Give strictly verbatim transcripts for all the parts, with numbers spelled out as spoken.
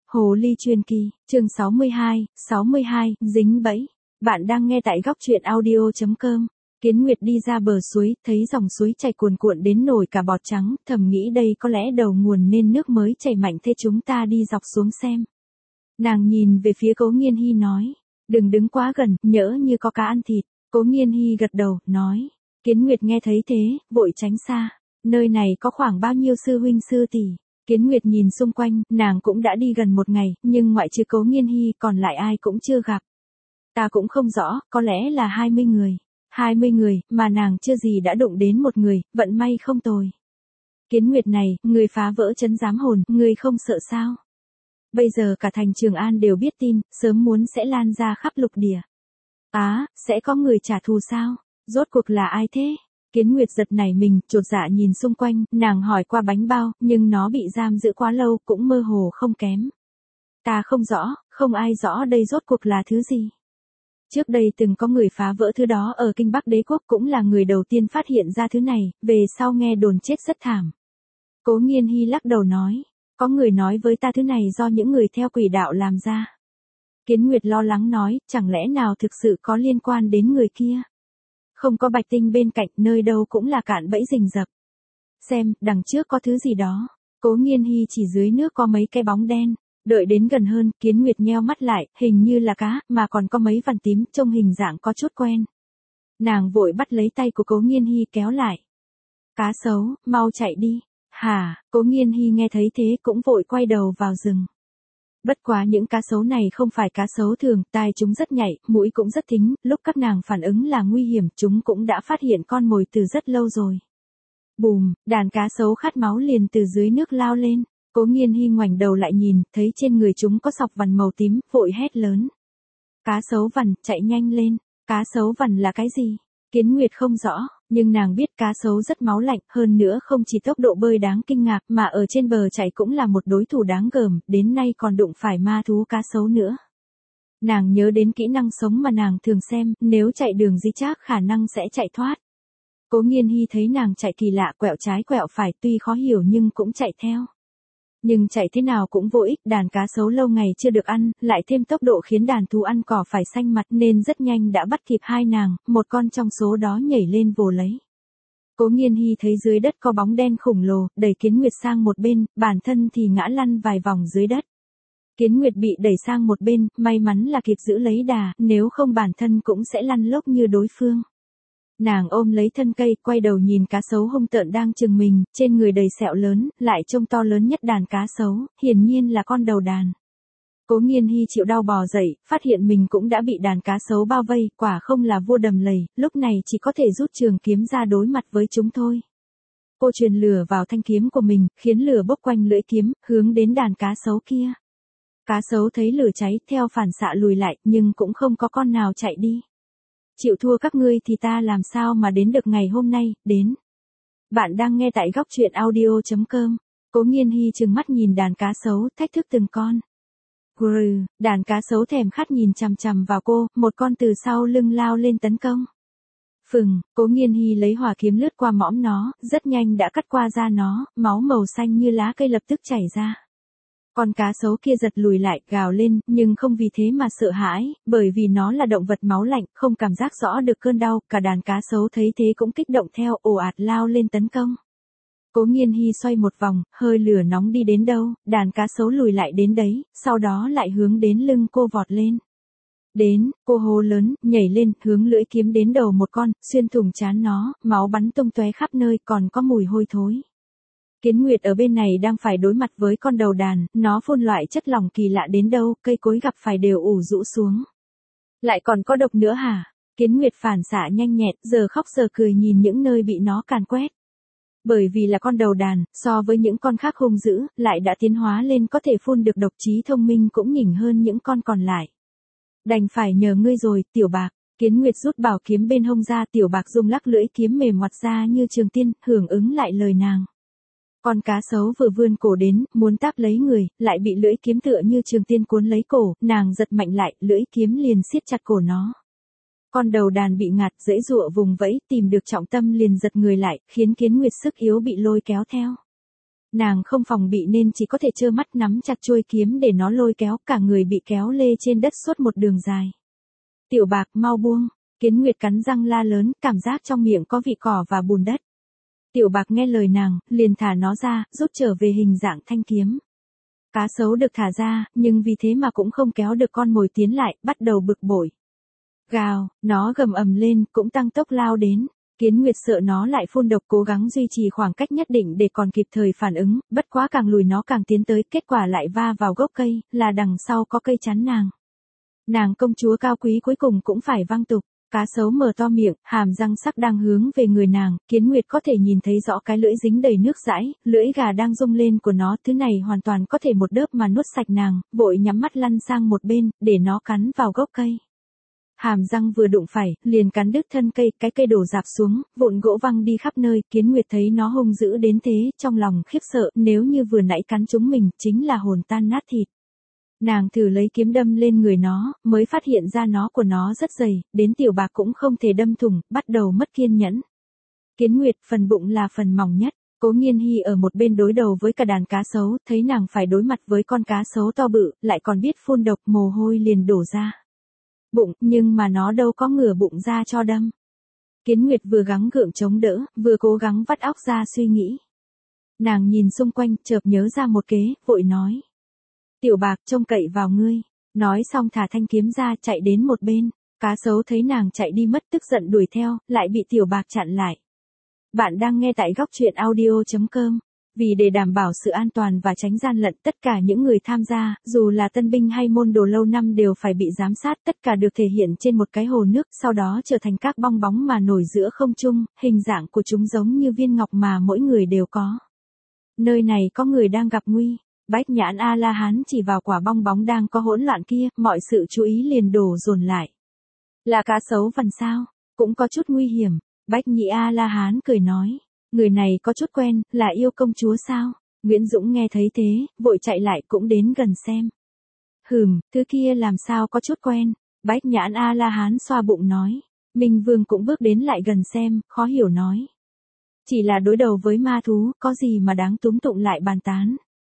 Hồ ly truyền kỳ, chương sáu mươi hai, sáu mươi hai, dính bẫy. Bạn đang nghe tại góc truyện audio chấm com. Kiến Nguyệt đi ra bờ suối, thấy dòng suối chảy cuồn cuộn đến nổi cả bọt trắng, thầm nghĩ đây có lẽ đầu nguồn nên nước mới chảy mạnh thế chúng ta đi dọc xuống xem. Nàng nhìn về phía Cố Nghiên Hi nói, đừng đứng quá gần, nhỡ như có cá ăn thịt. Cố Nghiên Hi gật đầu, nói. Kiến Nguyệt nghe thấy thế, vội tránh xa. Nơi này có khoảng bao nhiêu sư huynh sư tỷ? Kiến Nguyệt nhìn xung quanh, nàng cũng đã đi gần một ngày, nhưng ngoại trừ Cố Nghiên Hi còn lại ai cũng chưa gặp. Ta cũng không rõ, có lẽ là hai mươi người. hai mươi người, mà nàng chưa gì đã đụng đến một người, vận may không tồi. Kiến Nguyệt này, người phá vỡ trấn giám hồn, người không sợ sao? Bây giờ cả thành Trường An đều biết tin, sớm muốn sẽ lan ra khắp lục địa. Á, sẽ có người trả thù sao? Rốt cuộc là ai thế? Kiến Nguyệt giật nảy mình, chột dạ nhìn xung quanh, nàng hỏi qua bánh bao, nhưng nó bị giam giữ quá lâu, cũng mơ hồ không kém. Ta không rõ, không ai rõ đây rốt cuộc là thứ gì. Trước đây từng có người phá vỡ thứ đó ở Kinh Bắc Đế Quốc, cũng là người đầu tiên phát hiện ra thứ này, về sau nghe đồn chết rất thảm. Cố Nghiên Hi lắc đầu nói, có người nói với ta thứ này do những người theo quỷ đạo làm ra. Kiến Nguyệt lo lắng nói, chẳng lẽ nào thực sự có liên quan đến người kia? Không có Bạch Tinh bên cạnh, nơi đâu cũng là cạn bẫy rình rập. Xem, đằng trước có thứ gì đó. Cố Nghiên Hi chỉ dưới nước có mấy cái bóng đen. Đợi đến gần hơn, Kiến Nguyệt nheo mắt lại, hình như là cá, mà còn có mấy vằn tím, trông hình dạng có chút quen. Nàng vội bắt lấy tay của Cố Nghiên Hi kéo lại. Cá sấu, mau chạy đi. Hả, Cố Nghiên Hi nghe thấy thế cũng vội quay đầu vào rừng. Bất quá những cá sấu này không phải cá sấu thường, tai chúng rất nhạy, mũi cũng rất thính, lúc các nàng phản ứng là nguy hiểm, chúng cũng đã phát hiện con mồi từ rất lâu rồi. Bùm, đàn cá sấu khát máu liền từ dưới nước lao lên. Cố Nghiên Hi ngoảnh đầu lại nhìn, thấy trên người chúng có sọc vằn màu tím, vội hét lớn. Cá sấu vằn, chạy nhanh lên. Cá sấu vằn là cái gì? Kiến Nguyệt không rõ, nhưng nàng biết cá sấu rất máu lạnh, hơn nữa không chỉ tốc độ bơi đáng kinh ngạc, mà ở trên bờ chạy cũng là một đối thủ đáng gờm, đến nay còn đụng phải ma thú cá sấu nữa. Nàng nhớ đến kỹ năng sống mà nàng thường xem, nếu chạy đường di trác khả năng sẽ chạy thoát. Cố Nghiên Hi thấy nàng chạy kỳ lạ, quẹo trái quẹo phải, tuy khó hiểu nhưng cũng chạy theo. Nhưng chạy thế nào cũng vô ích, đàn cá sấu lâu ngày chưa được ăn, lại thêm tốc độ khiến đàn thú ăn cỏ phải xanh mặt nên rất nhanh đã bắt kịp hai nàng, một con trong số đó nhảy lên vồ lấy. Cố Nghiên Hi thấy dưới đất có bóng đen khổng lồ, đẩy Kiến Nguyệt sang một bên, bản thân thì ngã lăn vài vòng dưới đất. Kiến Nguyệt bị đẩy sang một bên, may mắn là kịp giữ lấy đà, nếu không bản thân cũng sẽ lăn lốc như đối phương. Nàng ôm lấy thân cây, quay đầu nhìn cá sấu hung tợn đang chừng mình, trên người đầy sẹo lớn, lại trông to lớn nhất đàn cá sấu, hiển nhiên là con đầu đàn. Cố Nghiên Hi chịu đau bò dậy, phát hiện mình cũng đã bị đàn cá sấu bao vây, quả không là vua đầm lầy, lúc này chỉ có thể rút trường kiếm ra đối mặt với chúng thôi. Cô truyền lửa vào thanh kiếm của mình, khiến lửa bốc quanh lưỡi kiếm, hướng đến đàn cá sấu kia. Cá sấu thấy lửa cháy, theo phản xạ lùi lại, nhưng cũng không có con nào chạy đi. Chịu thua các ngươi thì ta làm sao mà đến được ngày hôm nay, đến. Bạn đang nghe tại góc truyện audio chấm com. Cố Nghiên Hi trừng mắt nhìn đàn cá sấu, thách thức từng con. Grừ, đàn cá sấu thèm khát nhìn chằm chằm vào cô, một con từ sau lưng lao lên tấn công. Phừng, Cố Nghiên Hi lấy hỏa kiếm lướt qua mõm nó, rất nhanh đã cắt qua da nó, máu màu xanh như lá cây lập tức chảy ra. Con cá sấu kia giật lùi lại, gào lên, nhưng không vì thế mà sợ hãi, bởi vì nó là động vật máu lạnh, không cảm giác rõ được cơn đau, cả đàn cá sấu thấy thế cũng kích động theo, ồ ạt lao lên tấn công. Cố Nghiên Hi xoay một vòng, hơi lửa nóng đi đến đâu, đàn cá sấu lùi lại đến đấy, sau đó lại hướng đến lưng cô vọt lên. Đến, cô hô lớn, nhảy lên, hướng lưỡi kiếm đến đầu một con, xuyên thủng trán nó, máu bắn tung tóe khắp nơi, còn có mùi hôi thối. Kiến Nguyệt ở bên này đang phải đối mặt với con đầu đàn, nó phun loại chất lỏng kỳ lạ đến đâu, cây cối gặp phải đều ủ rũ xuống. Lại còn có độc nữa hả? Kiến Nguyệt phản xạ nhanh nhẹn, giờ khóc giờ cười nhìn những nơi bị nó càn quét. Bởi vì là con đầu đàn, so với những con khác hung dữ, lại đã tiến hóa lên có thể phun được độc, trí thông minh cũng nhỉnh hơn những con còn lại. Đành phải nhờ ngươi rồi, Tiểu Bạc. Kiến Nguyệt rút bảo kiếm bên hông ra, Tiểu Bạc rung lắc lưỡi kiếm mềm ngoặt ra như trường tiên, hưởng ứng lại lời nàng. Con cá sấu vừa vươn cổ đến, muốn táp lấy người, lại bị lưỡi kiếm tựa như trường tiên cuốn lấy cổ, nàng giật mạnh lại, lưỡi kiếm liền siết chặt cổ nó. Con đầu đàn bị ngạt, giãy giụa vùng vẫy, tìm được trọng tâm liền giật người lại, khiến Kiến Nguyệt sức yếu bị lôi kéo theo. Nàng không phòng bị nên chỉ có thể trơ mắt nắm chặt chuôi kiếm để nó lôi kéo, cả người bị kéo lê trên đất suốt một đường dài. Tiểu Bạc, mau buông. Kiến Nguyệt cắn răng la lớn, cảm giác trong miệng có vị cỏ và bùn đất. Tiểu Bạc nghe lời nàng, liền thả nó ra, rút trở về hình dạng thanh kiếm. Cá sấu được thả ra, nhưng vì thế mà cũng không kéo được con mồi tiến lại, bắt đầu bực bội. Gào, nó gầm ầm lên, cũng tăng tốc lao đến. Kiến Nguyệt sợ nó lại phun độc, cố gắng duy trì khoảng cách nhất định để còn kịp thời phản ứng, bất quá càng lùi nó càng tiến tới, kết quả lại va vào gốc cây, là đằng sau có cây chắn nàng. Nàng công chúa cao quý cuối cùng cũng phải văng tục. Cá sấu mở to miệng, hàm răng sắc đang hướng về người nàng, Kiến Nguyệt có thể nhìn thấy rõ cái lưỡi dính đầy nước dãi, lưỡi gà đang rung lên của nó, thứ này hoàn toàn có thể một đớp mà nuốt sạch nàng, vội nhắm mắt lăn sang một bên, để nó cắn vào gốc cây. Hàm răng vừa đụng phải, liền cắn đứt thân cây, cái cây đổ rạp xuống, vụn gỗ văng đi khắp nơi, Kiến Nguyệt thấy nó hung dữ đến thế, trong lòng khiếp sợ, nếu như vừa nãy cắn chúng mình, chính là hồn tan nát thịt. Nàng thử lấy kiếm đâm lên người nó, mới phát hiện ra nó của nó rất dày, đến Tiểu Bạc cũng không thể đâm thủng, bắt đầu mất kiên nhẫn. Kiến Nguyệt, phần bụng là phần mỏng nhất. Cố Nghiên Hi ở một bên đối đầu với cả đàn cá sấu, thấy nàng phải đối mặt với con cá sấu to bự, lại còn biết phun độc, mồ hôi liền đổ ra. Bụng, nhưng mà nó đâu có ngửa bụng ra cho đâm. Kiến Nguyệt vừa gắng gượng chống đỡ, vừa cố gắng vắt óc ra suy nghĩ. Nàng nhìn xung quanh, chợt nhớ ra một kế, vội nói. Tiểu Bạc, trông cậy vào ngươi. Nói xong thả thanh kiếm ra, chạy đến một bên. Cá sấu thấy nàng chạy đi mất, tức giận đuổi theo, lại bị Tiểu Bạc chặn lại. Bạn đang nghe tại góc truyện audio chấm com. Vì để đảm bảo sự an toàn và tránh gian lận, tất cả những người tham gia, dù là tân binh hay môn đồ lâu năm đều phải bị giám sát, tất cả được thể hiện trên một cái hồ nước, sau đó trở thành các bong bóng mà nổi giữa không trung, hình dạng của chúng giống như viên ngọc mà mỗi người đều có. Nơi này có người đang gặp nguy. Bách Nhãn A-la-hán chỉ vào quả bong bóng đang có hỗn loạn kia, mọi sự chú ý liền đổ dồn lại. Là cá sấu vằn sao? Cũng có chút nguy hiểm. Bách Nhĩ A-la-hán cười nói. Người này có chút quen, là yêu công chúa sao? Nguyễn Dũng nghe thấy thế, vội chạy lại cũng đến gần xem. Hừm, thứ kia làm sao có chút quen? Bách Nhãn A-la-hán xoa bụng nói. Minh Vương cũng bước đến lại gần xem, khó hiểu nói. Chỉ là đối đầu với ma thú, có gì mà đáng túm tụng lại bàn tán.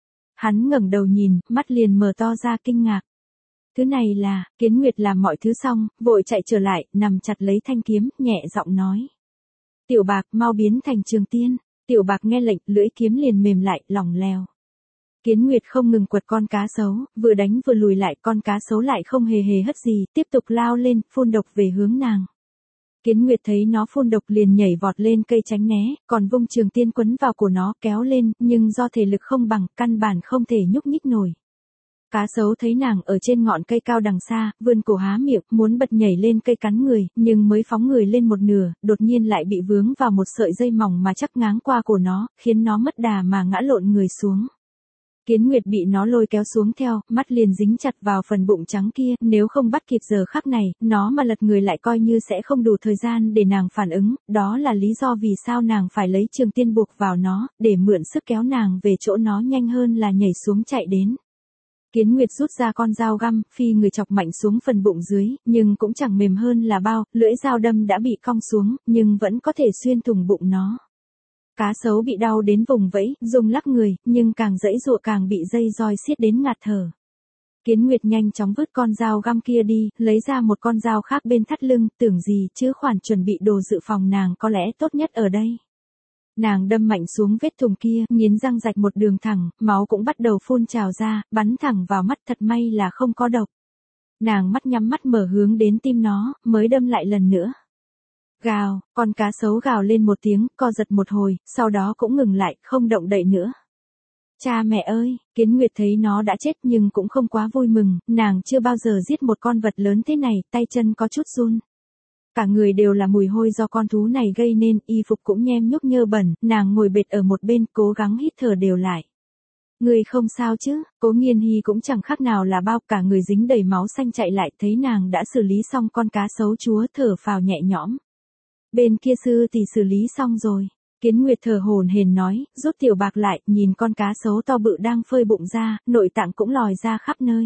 Hắn ngẩng đầu nhìn, mắt liền mở to ra kinh ngạc. Thứ này là, Kiến Nguyệt làm mọi thứ xong, vội chạy trở lại, nằm chặt lấy thanh kiếm, nhẹ giọng nói. Tiểu Bạc, mau biến thành Trường Tiên. Tiểu Bạc nghe lệnh, lưỡi kiếm liền mềm lại, lỏng lèo. Kiến Nguyệt không ngừng quật con cá sấu, vừa đánh vừa lùi lại, con cá sấu lại không hề hề hất gì, tiếp tục lao lên, phun độc về hướng nàng. Kiến Nguyệt thấy nó phun độc liền nhảy vọt lên cây tránh né, còn vung Trường Tiên quấn vào cổ nó kéo lên, nhưng do thể lực không bằng, căn bản không thể nhúc nhích nổi. Cá sấu thấy nàng ở trên ngọn cây cao đằng xa, vươn cổ há miệng, muốn bật nhảy lên cây cắn người, nhưng mới phóng người lên một nửa, đột nhiên lại bị vướng vào một sợi dây mỏng mà chắc ngáng qua cổ nó, khiến nó mất đà mà ngã lộn người xuống. Kiến Nguyệt bị nó lôi kéo xuống theo, mắt liền dính chặt vào phần bụng trắng kia, nếu không bắt kịp giờ khắc này, nó mà lật người lại coi như sẽ không đủ thời gian để nàng phản ứng, đó là lý do vì sao nàng phải lấy Trường Tiên buộc vào nó, để mượn sức kéo nàng về chỗ nó nhanh hơn là nhảy xuống chạy đến. Kiến Nguyệt rút ra con dao găm, phi người chọc mạnh xuống phần bụng dưới, nhưng cũng chẳng mềm hơn là bao, lưỡi dao đâm đã bị cong xuống, nhưng vẫn có thể xuyên thủng bụng nó. Cá sấu bị đau đến vùng vẫy, dùng lắc người, nhưng càng giãy giụa càng bị dây roi siết đến ngạt thở. Kiến Nguyệt nhanh chóng vứt con dao găm kia đi, lấy ra một con dao khác bên thắt lưng, tưởng gì chứ khoản chuẩn bị đồ dự phòng nàng có lẽ tốt nhất ở đây. Nàng đâm mạnh xuống vết thùng kia, nghiến răng rạch một đường thẳng, máu cũng bắt đầu phun trào ra, bắn thẳng vào mắt, thật may là không có độc. Nàng mắt nhắm mắt mở hướng đến tim nó, mới đâm lại lần nữa. Gào, con cá sấu gào lên một tiếng, co giật một hồi, sau đó cũng ngừng lại, không động đậy nữa. Cha mẹ ơi, Kiến Nguyệt thấy nó đã chết nhưng cũng không quá vui mừng, nàng chưa bao giờ giết một con vật lớn thế này, tay chân có chút run. Cả người đều là mùi hôi do con thú này gây nên, y phục cũng nhem nhúc nhơ bẩn, nàng ngồi bệt ở một bên, cố gắng hít thở đều lại. Người không sao chứ? Cố Nghiên Hi cũng chẳng khác nào là bao, cả người dính đầy máu xanh chạy lại, thấy nàng đã xử lý xong con cá sấu chúa, thở phào nhẹ nhõm. Bên kia sư thì xử lý xong rồi. Kiến Nguyệt thở hổn hển nói, rút Tiểu Bạc lại, nhìn con cá sấu to bự đang phơi bụng ra, nội tạng cũng lòi ra khắp nơi.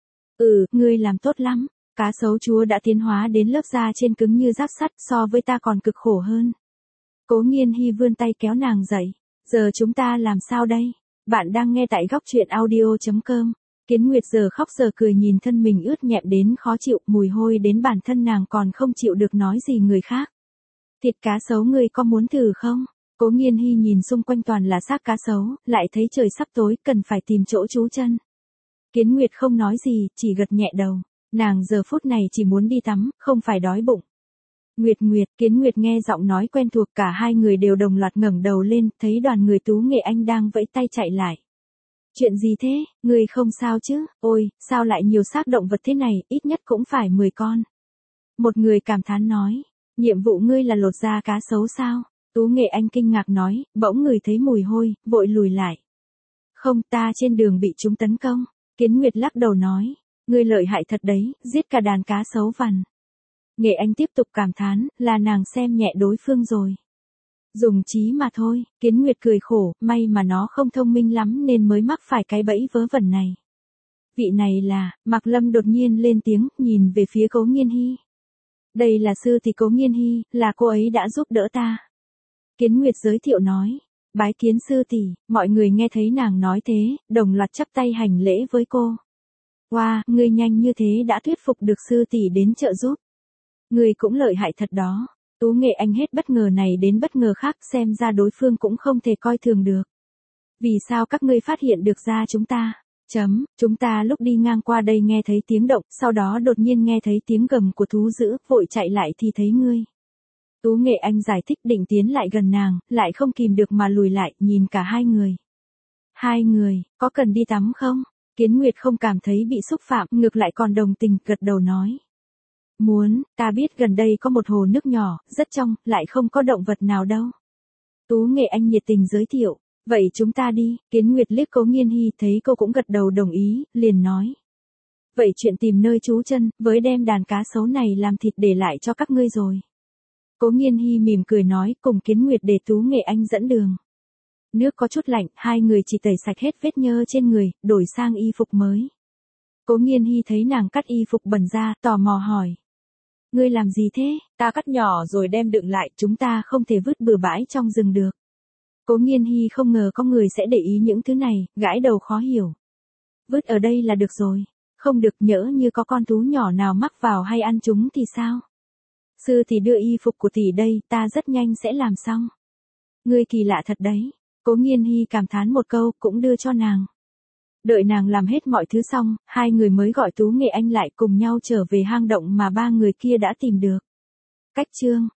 Ừ, ngươi làm tốt lắm. Cá sấu chúa đã tiến hóa đến lớp da trên cứng như giáp sắt, so với ta còn cực khổ hơn. Cố Nghiên Hi vươn tay kéo nàng dậy. Giờ chúng ta làm sao đây? Bạn đang nghe tại góc truyện audio chấm com. Kiến Nguyệt giờ khóc giờ cười nhìn thân mình ướt nhẹp đến khó chịu, mùi hôi đến bản thân nàng còn không chịu được nói gì người khác. Thịt cá sấu ngươi có muốn thử không? Cố Nghiên Hy nhìn xung quanh toàn là xác cá sấu, lại thấy trời sắp tối, cần phải tìm chỗ trú chân. Kiến Nguyệt không nói gì, chỉ gật nhẹ đầu. Nàng giờ phút này chỉ muốn đi tắm, không phải đói bụng. Nguyệt Nguyệt, Kiến Nguyệt nghe giọng nói quen thuộc, cả hai người đều đồng loạt ngẩng đầu lên, thấy đoàn người Tú Nghệ Anh đang vẫy tay chạy lại. Chuyện gì thế, người không sao chứ? Ôi, sao lại nhiều xác động vật thế này, ít nhất cũng phải mười con. Một người cảm thán nói, nhiệm vụ ngươi là lột da cá sấu sao? Tú Nghệ Anh kinh ngạc nói, bỗng người thấy mùi hôi, vội lùi lại. Không, ta trên đường bị chúng tấn công. Kiến Nguyệt lắc đầu nói, ngươi lợi hại thật đấy, giết cả đàn cá sấu vằn. Nghệ Anh tiếp tục cảm thán, là nàng xem nhẹ đối phương rồi. Dùng trí mà thôi, Kiến Nguyệt cười khổ, may mà nó không thông minh lắm nên mới mắc phải cái bẫy vớ vẩn này. Vị này là, Mạc Lâm đột nhiên lên tiếng, nhìn về phía Cố Nghiên Hy. Đây là sư tỷ Cố Nghiên Hy, là cô ấy đã giúp đỡ ta. Kiến Nguyệt giới thiệu nói, bái kiến sư tỷ. Mọi người nghe thấy nàng nói thế, đồng loạt chắp tay hành lễ với cô. Wow, ngươi nhanh như thế đã thuyết phục được sư tỷ đến trợ giúp. Ngươi cũng lợi hại thật đó. Tú Nghệ Anh hết bất ngờ này đến bất ngờ khác, xem ra đối phương cũng không thể coi thường được. Vì sao các ngươi phát hiện được ra chúng ta? Chấm, chúng ta lúc đi ngang qua đây nghe thấy tiếng động, sau đó đột nhiên nghe thấy tiếng gầm của thú dữ, vội chạy lại thì thấy ngươi. Tú Nghệ Anh giải thích, định tiến lại gần nàng, lại không kìm được mà lùi lại, nhìn cả hai người. Hai người, có cần đi tắm không? Kiến Nguyệt không cảm thấy bị xúc phạm, ngược lại còn đồng tình, gật đầu nói. Muốn, ta biết gần đây có một hồ nước nhỏ, rất trong, lại không có động vật nào đâu. Tú Nghệ Anh nhiệt tình giới thiệu, vậy chúng ta đi. Kiến Nguyệt liếc Cố Nghiên Hy, thấy cô cũng gật đầu đồng ý, liền nói. Vậy chuyện tìm nơi trú chân, với đem đàn cá sấu này làm thịt để lại cho các ngươi rồi. Cố Nghiên Hy mỉm cười nói, cùng Kiến Nguyệt để Tú Nghệ Anh dẫn đường. Nước có chút lạnh, hai người chỉ tẩy sạch hết vết nhơ trên người, đổi sang y phục mới. Cố Nghiên Hy thấy nàng cắt y phục bẩn ra, tò mò hỏi. Ngươi làm gì thế? Ta cắt nhỏ rồi đem đựng lại, chúng ta không thể vứt bừa bãi trong rừng được. Cố Nghiên Hy không ngờ có người sẽ để ý những thứ này, gãi đầu khó hiểu. Vứt ở đây là được rồi. Không được, nhỡ như có con thú nhỏ nào mắc vào hay ăn chúng thì sao? Sư thì đưa y phục của tỷ đây, ta rất nhanh sẽ làm xong. Ngươi kỳ lạ thật đấy. Cố Nghiên Hy cảm thán một câu, cũng đưa cho nàng. Đợi nàng làm hết mọi thứ xong, hai người mới gọi Tú Nghệ Anh lại, cùng nhau trở về hang động mà ba người kia đã tìm được. Cách chương